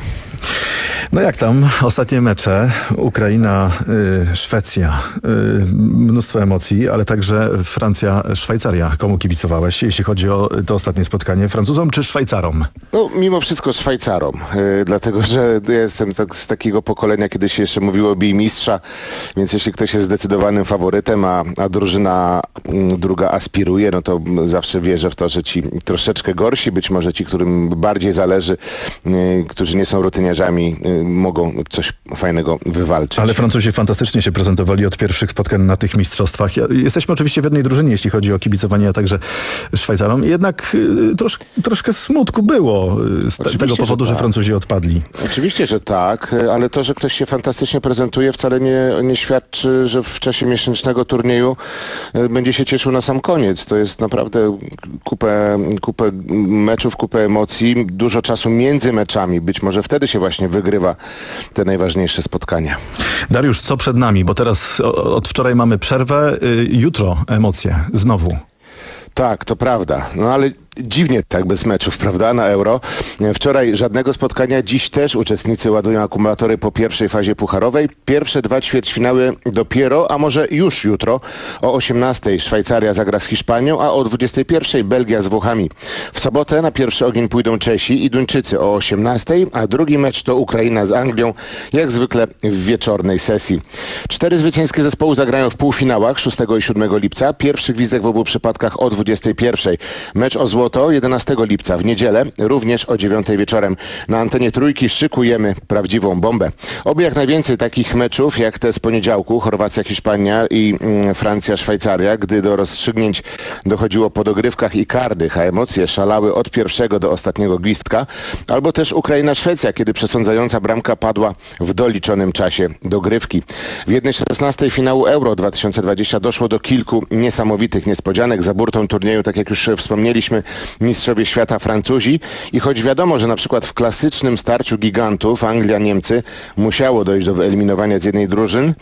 S3: No jak tam ostatnie mecze? Ukraina, y, Szwecja, y, mnóstwo emocji, ale także Francja, Szwajcaria. Komu kibicowałeś, jeśli chodzi o to ostatnie spotkanie? Francuzom czy Szwajcarom?
S15: No mimo wszystko Szwajcarom, y, dlatego że ja jestem tak, z takiego pokolenia, kiedy się jeszcze mówiło bij mistrza, więc jeśli ktoś jest zdecydowanym faworytem, a, a drużyna y, druga aspiruje, no to zawsze wierzę w to, że ci troszeczkę gorsi, być może ci, którym bardziej zależy, y, którzy nie są rutyniarzami, y, mogą coś fajnego wywalczyć.
S3: Ale Francuzi fantastycznie się prezentowali od pierwszych spotkań na tych mistrzostwach. Jesteśmy oczywiście w jednej drużynie, jeśli chodzi o kibicowanie, a także Szwajcarom. Jednak trosz, troszkę smutku było z te, tego powodu, że, tak. że Francuzi odpadli.
S15: Oczywiście, że tak, ale to, że ktoś się fantastycznie prezentuje, wcale nie, nie świadczy, że w czasie miesięcznego turnieju będzie się cieszył na sam koniec. To jest naprawdę kupę, kupę meczów, kupę emocji, dużo czasu między meczami. Być może wtedy się właśnie wygrywa te najważniejsze spotkania.
S3: Dariusz, co przed nami? Bo teraz od wczoraj mamy przerwę, jutro emocje znowu.
S15: Tak, to prawda. No ale dziwnie tak bez meczów, prawda, na Euro. Wczoraj żadnego spotkania, dziś też uczestnicy ładują akumulatory po pierwszej fazie pucharowej. Pierwsze dwa ćwierćfinały dopiero, a może już jutro. O osiemnastej Szwajcaria zagra z Hiszpanią, a o dwudziestej pierwszej Belgia z Włochami. W sobotę na pierwszy ogień pójdą Czesi i Duńczycy o osiemnastej, a drugi mecz to Ukraina z Anglią, jak zwykle w wieczornej sesji. Cztery zwycięskie zespoły zagrają w półfinałach szóstego i siódmego lipca. Pierwszy gwizdek w obu przypadkach o dwudziestej pierwszej. Mecz o złoto to jedenastego lipca w niedzielę, również o dziewiątej wieczorem. Na antenie Trójki szykujemy prawdziwą bombę. Oby jak najwięcej takich meczów, jak te z poniedziałku, Chorwacja, Hiszpania i mm, Francja, Szwajcaria, gdy do rozstrzygnięć dochodziło po dogrywkach i karnych, a emocje szalały od pierwszego do ostatniego gwizdka, albo też Ukraina, Szwecja, kiedy przesądzająca bramka padła w doliczonym czasie dogrywki. W jednej szesnastej finału Euro dwa tysiące dwadzieścia doszło do kilku niesamowitych niespodzianek. Za burtą turnieju, tak jak już wspomnieliśmy, mistrzowie świata Francuzi i choć wiadomo, że na przykład w klasycznym starciu gigantów Anglia-Niemcy musiało dojść do wyeliminowania z jednej drużyn,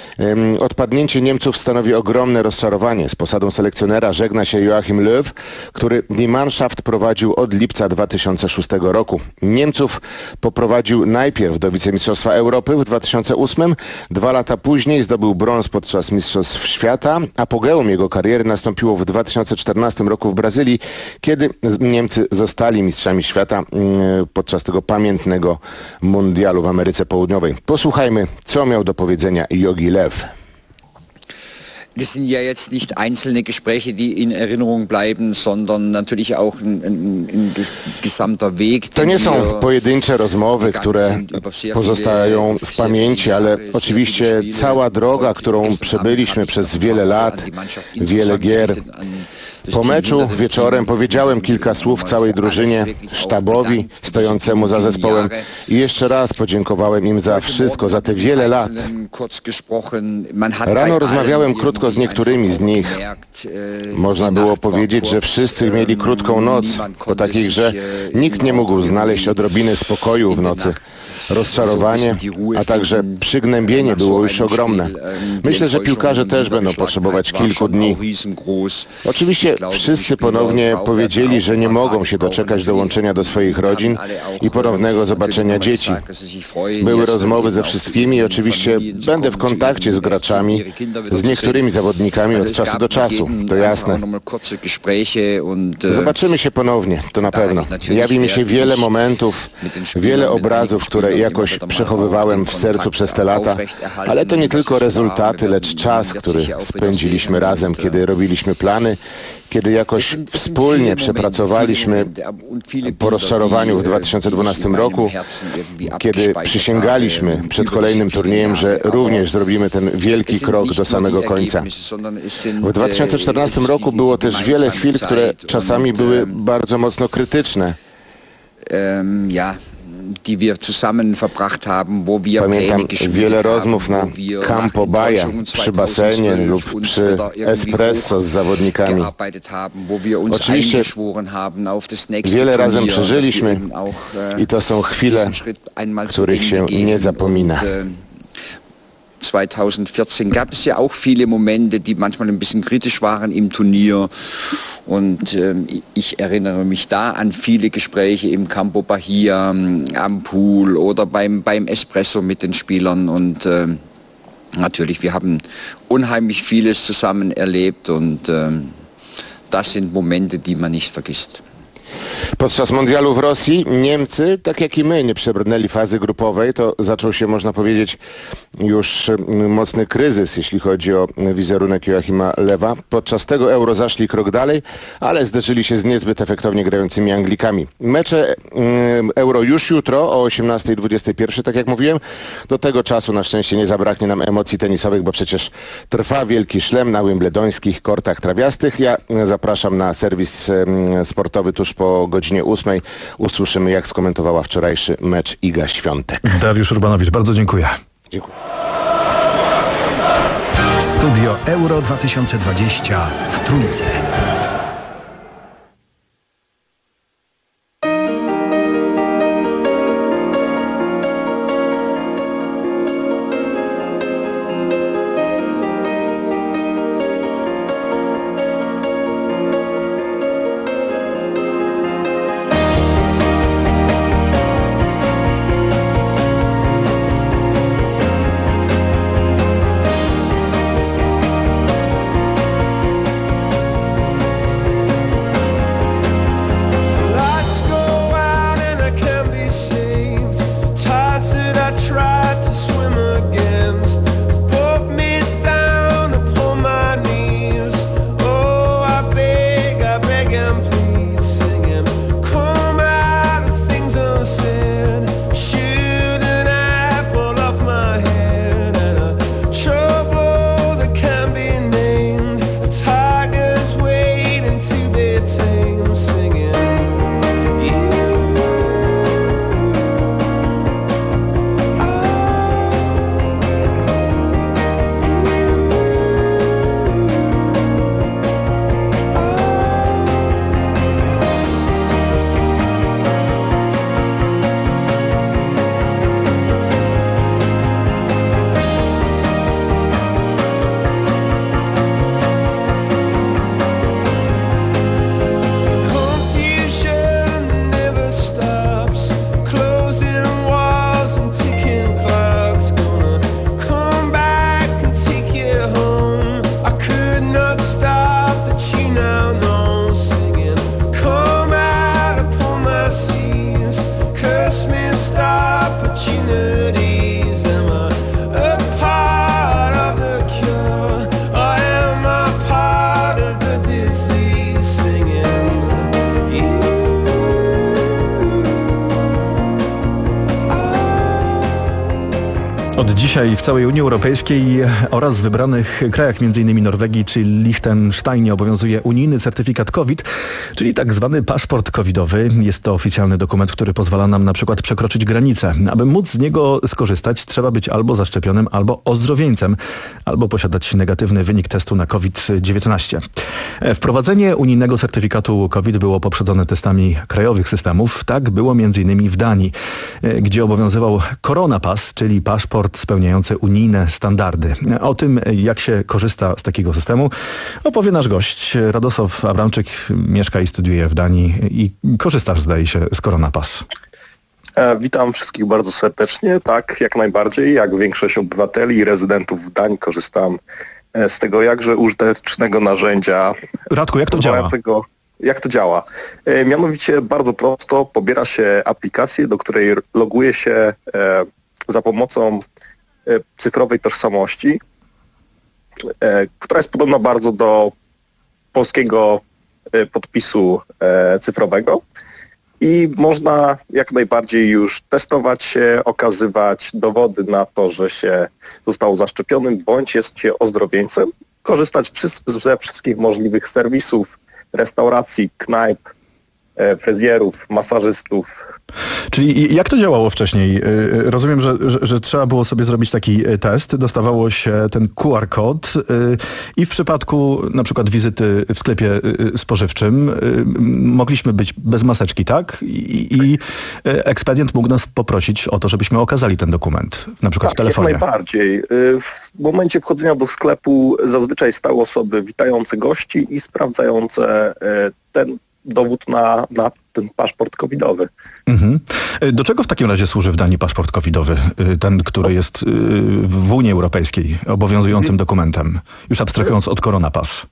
S15: odpadnięcie Niemców stanowi ogromne rozczarowanie. Z posadą selekcjonera żegna się Joachim Löw, który Die Mannschaft prowadził od lipca dwa tysiące szóstego roku. Niemców poprowadził najpierw do wicemistrzostwa Europy w dwa tysiące ósmym, dwa lata później zdobył brąz podczas Mistrzostw Świata. Apogeum jego kariery nastąpiło w dwa tysiące czternastym roku w Brazylii, kiedy Niemcy zostali mistrzami świata podczas tego pamiętnego mundialu w Ameryce Południowej. Posłuchajmy, co miał do powiedzenia Jogi Löw.
S17: Das sind ja jetzt nicht einzelne Gespräche, die in Erinnerung bleiben, sondern natürlich auch ein, ein, ein gesamter Weg.
S15: To nie są pojedyncze rozmowy, które pozostają w pamięci, ale oczywiście cała droga, którą przebyliśmy przez wiele lat, wiele gier. Po meczu wieczorem powiedziałem kilka słów całej drużynie, sztabowi stojącemu za zespołem i jeszcze raz podziękowałem im za wszystko, za te wiele lat. Rano rozmawiałem krótko z niektórymi z nich. Można było powiedzieć, że wszyscy mieli krótką noc. Po takiej grze nikt nie mógł znaleźć odrobiny spokoju w nocy. Rozczarowanie, a także przygnębienie było już ogromne. Myślę, że piłkarze też będą potrzebować kilku dni. Oczywiście wszyscy ponownie powiedzieli, że nie mogą się doczekać dołączenia do swoich rodzin i ponownego zobaczenia dzieci. Były rozmowy ze wszystkimi i oczywiście będę w kontakcie z graczami, z niektórymi zawodnikami od czasu do czasu, to jasne. Zobaczymy się ponownie, to na pewno. Jawi mi się wiele momentów, wiele obrazów, które jakoś przechowywałem w sercu przez te lata, ale to nie tylko rezultaty, lecz czas, który spędziliśmy razem, kiedy robiliśmy plany, kiedy jakoś wspólnie przepracowaliśmy po rozczarowaniu w dwa tysiące dwunastym roku, kiedy przysięgaliśmy przed kolejnym turniejem, że również zrobimy ten wielki krok do samego końca. W dwa tysiące czternastym roku było też wiele chwil, które czasami były bardzo mocno krytyczne. Pamiętam wiele rozmów na Campo Baja, przy basenie lub przy espresso z zawodnikami. Oczywiście wiele razem przeżyliśmy i to są chwile, których się nie zapomina.
S17: zweitausendvierzehn gab es ja auch viele Momente, die manchmal ein bisschen kritisch waren im Turnier. Und ähm, ich erinnere mich da an viele Gespräche im Campo Bahia, am Pool oder beim, beim Espresso mit den Spielern. Und ähm, natürlich, wir haben unheimlich vieles zusammen erlebt und ähm, das sind Momente, die man nicht vergisst.
S15: Podczas mundialu w Rosji Niemcy, tak jak i my, nie przebrnęli fazy grupowej. To zaczął się, można powiedzieć, już mocny kryzys, jeśli chodzi o wizerunek Joachima Lewa. Podczas tego Euro zaszli krok dalej, ale zderzyli się z niezbyt efektownie grającymi Anglikami. Mecze Euro już jutro o osiemnastej dwudziestej pierwszej, tak jak mówiłem. Do tego czasu na szczęście nie zabraknie nam emocji tenisowych, bo przecież trwa wielki szlem na wimbledońskich kortach trawiastych. Ja zapraszam na serwis sportowy tuż po godzinie ósmej. Usłyszymy, jak skomentowała wczorajszy mecz Iga Świątek.
S3: Dariusz Urbanowicz, bardzo dziękuję.
S15: Dziękuję.
S13: Studio Euro dwa tysiące dwadzieścia w Trójce.
S3: Od dzisiaj w całej Unii Europejskiej oraz w wybranych krajach, m.in. Norwegii czy Liechtensteinie, obowiązuje unijny certyfikat COVID, czyli tak zwany paszport covidowy. Jest to oficjalny dokument, który pozwala nam na przykład przekroczyć granicę. Aby móc z niego skorzystać, trzeba być albo zaszczepionym, albo ozdrowieńcem, albo posiadać negatywny wynik testu na COVID dziewiętnaście. Wprowadzenie unijnego certyfikatu COVID było poprzedzone testami krajowych systemów. Tak było m.in. w Danii, gdzie obowiązywał Koronapass, czyli paszport spełniający unijne standardy. O tym, jak się korzysta z takiego systemu, opowie nasz gość. Radosław Abramczyk mieszka i studiuje w Danii i korzystasz, zdaje się, z Koronapass.
S16: E, witam wszystkich bardzo serdecznie. Tak, jak najbardziej. Jak większość obywateli i rezydentów w Danii korzystam z tego jakże użytecznego narzędzia.
S3: Radku, jak to działa?
S16: Tego, jak to działa? E, mianowicie bardzo prosto pobiera się aplikację, do której loguje się e, za pomocą e, cyfrowej tożsamości, e, która jest podobna bardzo do polskiego e, podpisu e, cyfrowego i można jak najbardziej już testować się, okazywać dowody na to, że się zostało zaszczepionym bądź jest się ozdrowieńcem, korzystać ze wszystkich możliwych serwisów, restauracji, knajp, fryzjerów, masażystów.
S3: Czyli jak to działało wcześniej? Rozumiem, że, że, że trzeba było sobie zrobić taki test, dostawało się ten Q R kod i w przypadku na przykład wizyty w sklepie spożywczym mogliśmy być bez maseczki, tak? I, i ekspedient mógł nas poprosić o to, żebyśmy okazali ten dokument, na przykład
S16: tak,
S3: w telefonie.
S16: Jak najbardziej. W momencie wchodzenia do sklepu zazwyczaj stały osoby witające gości i sprawdzające ten dowód na, na ten paszport covidowy.
S3: Mhm. Do czego w takim razie służy w Danii paszport covidowy? Ten, który jest w Unii Europejskiej obowiązującym dokumentem, już abstrahując od Koronapass.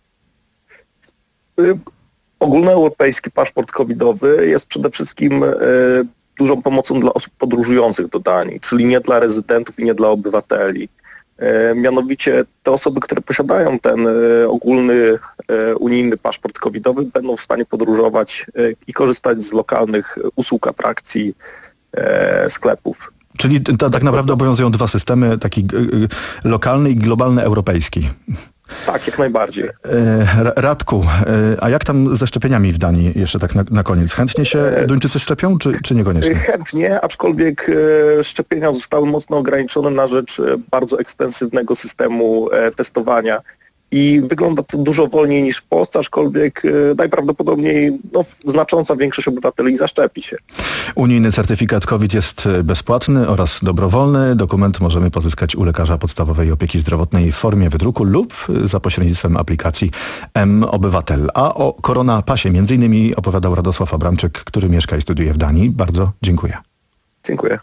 S16: Ogólnoeuropejski paszport covidowy jest przede wszystkim y, dużą pomocą dla osób podróżujących do Danii, czyli nie dla rezydentów i nie dla obywateli. E, mianowicie te osoby, które posiadają ten e, ogólny e, unijny paszport covidowy, będą w stanie podróżować e, i korzystać z lokalnych usług, atrakcji, e, sklepów.
S3: Czyli ta, tak naprawdę obowiązują dwa systemy, taki y, lokalny i globalny europejski.
S16: Tak, jak najbardziej.
S3: E, Radku, e, a jak tam ze szczepieniami w Danii jeszcze tak na, na koniec? Chętnie się Duńczycy szczepią, czy, czy niekoniecznie?
S16: Chętnie, aczkolwiek e, szczepienia zostały mocno ograniczone na rzecz e, bardzo ekstensywnego systemu e, testowania. I wygląda to dużo wolniej niż w Polsce, aczkolwiek e, najprawdopodobniej no, znacząca większość obywateli zaszczepi się.
S3: Unijny certyfikat COVID jest bezpłatny oraz dobrowolny. Dokument możemy pozyskać u lekarza podstawowej opieki zdrowotnej w formie wydruku lub za pośrednictwem aplikacji M-Obywatel. A o Koronapasie między innymi opowiadał Radosław Abramczyk, który mieszka i studiuje w Danii. Bardzo dziękuję.
S16: Dziękuję.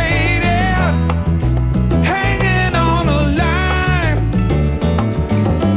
S9: Hanging on a line.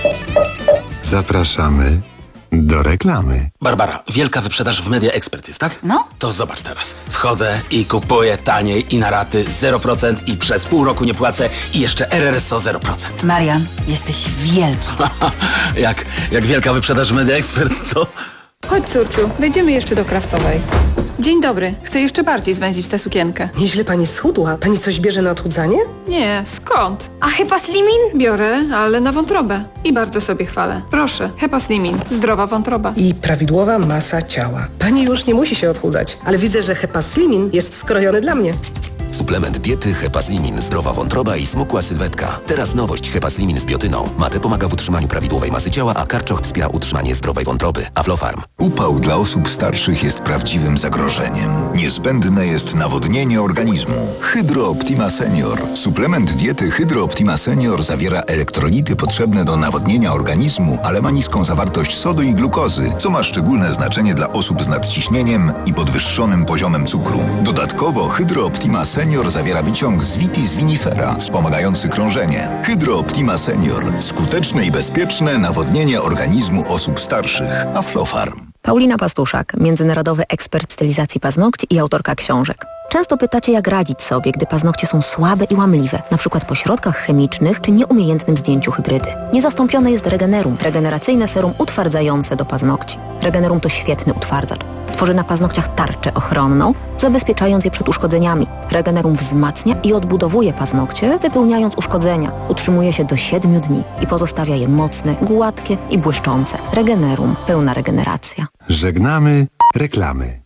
S2: Zapraszamy do reklamy.
S18: Barbara, wielka wyprzedaż w Media Expert jest, tak?
S6: No.
S18: To zobacz teraz. Wchodzę i kupuję taniej i na raty zero procent i przez pół roku nie płacę i jeszcze R R S O zero procent.
S6: Marian, jesteś wielki.
S18: jak, jak wielka wyprzedaż w Media Expert, co?
S20: Chodź, córciu, wejdziemy jeszcze do Krawcowej. Dzień dobry. Chcę jeszcze bardziej zwęzić tę sukienkę.
S21: Nieźle pani schudła. Pani coś bierze na odchudzanie?
S20: Nie, skąd?
S6: A Hepa Slimin?
S20: Biorę, ale na wątrobę. I bardzo sobie chwalę. Proszę, Hepa Slimin. Zdrowa wątroba.
S21: I prawidłowa masa ciała. Pani już nie musi się odchudzać, ale widzę, że Hepa Slimin jest skrojony dla mnie.
S23: Suplement diety Hepa Slimin, zdrowa wątroba i smukła sylwetka. Teraz nowość Hepa Slimin z biotyną. Mate pomaga w utrzymaniu prawidłowej masy ciała, a karczoch wspiera utrzymanie zdrowej wątroby. Aflofarm.
S25: Upał dla osób starszych jest prawdziwym zagrożeniem. Niezbędne jest nawodnienie organizmu. Hydro Optima Senior. Suplement diety Hydro Optima Senior zawiera elektrolity potrzebne do nawodnienia organizmu, ale ma niską zawartość sodu i glukozy, co ma szczególne znaczenie dla osób z nadciśnieniem i podwyższonym poziomem cukru. Dodatkowo Hydro Optima Senior Senior zawiera wyciąg z Vitis vinifera, wspomagający krążenie. Hydro Optima Senior. Skuteczne i bezpieczne nawodnienie organizmu osób starszych. Aflofarm.
S26: Paulina Pastuszak, międzynarodowy ekspert stylizacji paznokci i autorka książek. Często pytacie, jak radzić sobie, gdy paznokcie są słabe i łamliwe, na przykład po środkach chemicznych czy nieumiejętnym zdjęciu hybrydy. Niezastąpione jest Regenerum, regeneracyjne serum utwardzające do paznokci. Regenerum to świetny utwardzacz. Tworzy na paznokciach tarczę ochronną, zabezpieczając je przed uszkodzeniami. Regenerum wzmacnia i odbudowuje paznokcie, wypełniając uszkodzenia. Utrzymuje się do siedmiu dni i pozostawia je mocne, gładkie i błyszczące. Regenerum. Pełna regeneracja.
S2: Żegnamy reklamy.